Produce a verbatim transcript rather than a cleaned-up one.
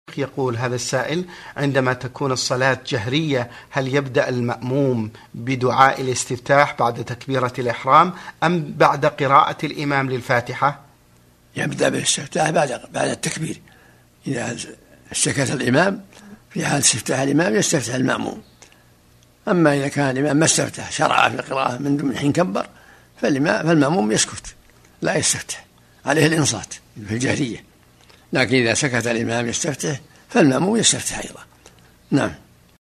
يقول هذا السائل: عندما تكون الصلاة جهرية هل يبدأ المأموم بدعاء الاستفتاح بعد تكبيرة الإحرام أم بعد قراءة الإمام للفاتحة؟ يبدأ بالاستفتاح بعد بعد التكبير. إذا سكت الإمام في حال استفتاح الإمام يستفتح المأموم. أما إذا كان الإمام ما استفتح شرع في القراءة من حين كبر فالمأموم يسكت لا يستفتح، عليه الإنصات في الجهرية. لكن إذا سكت الإمام يستفتح فالمأموم يستفتح أيضا. نعم.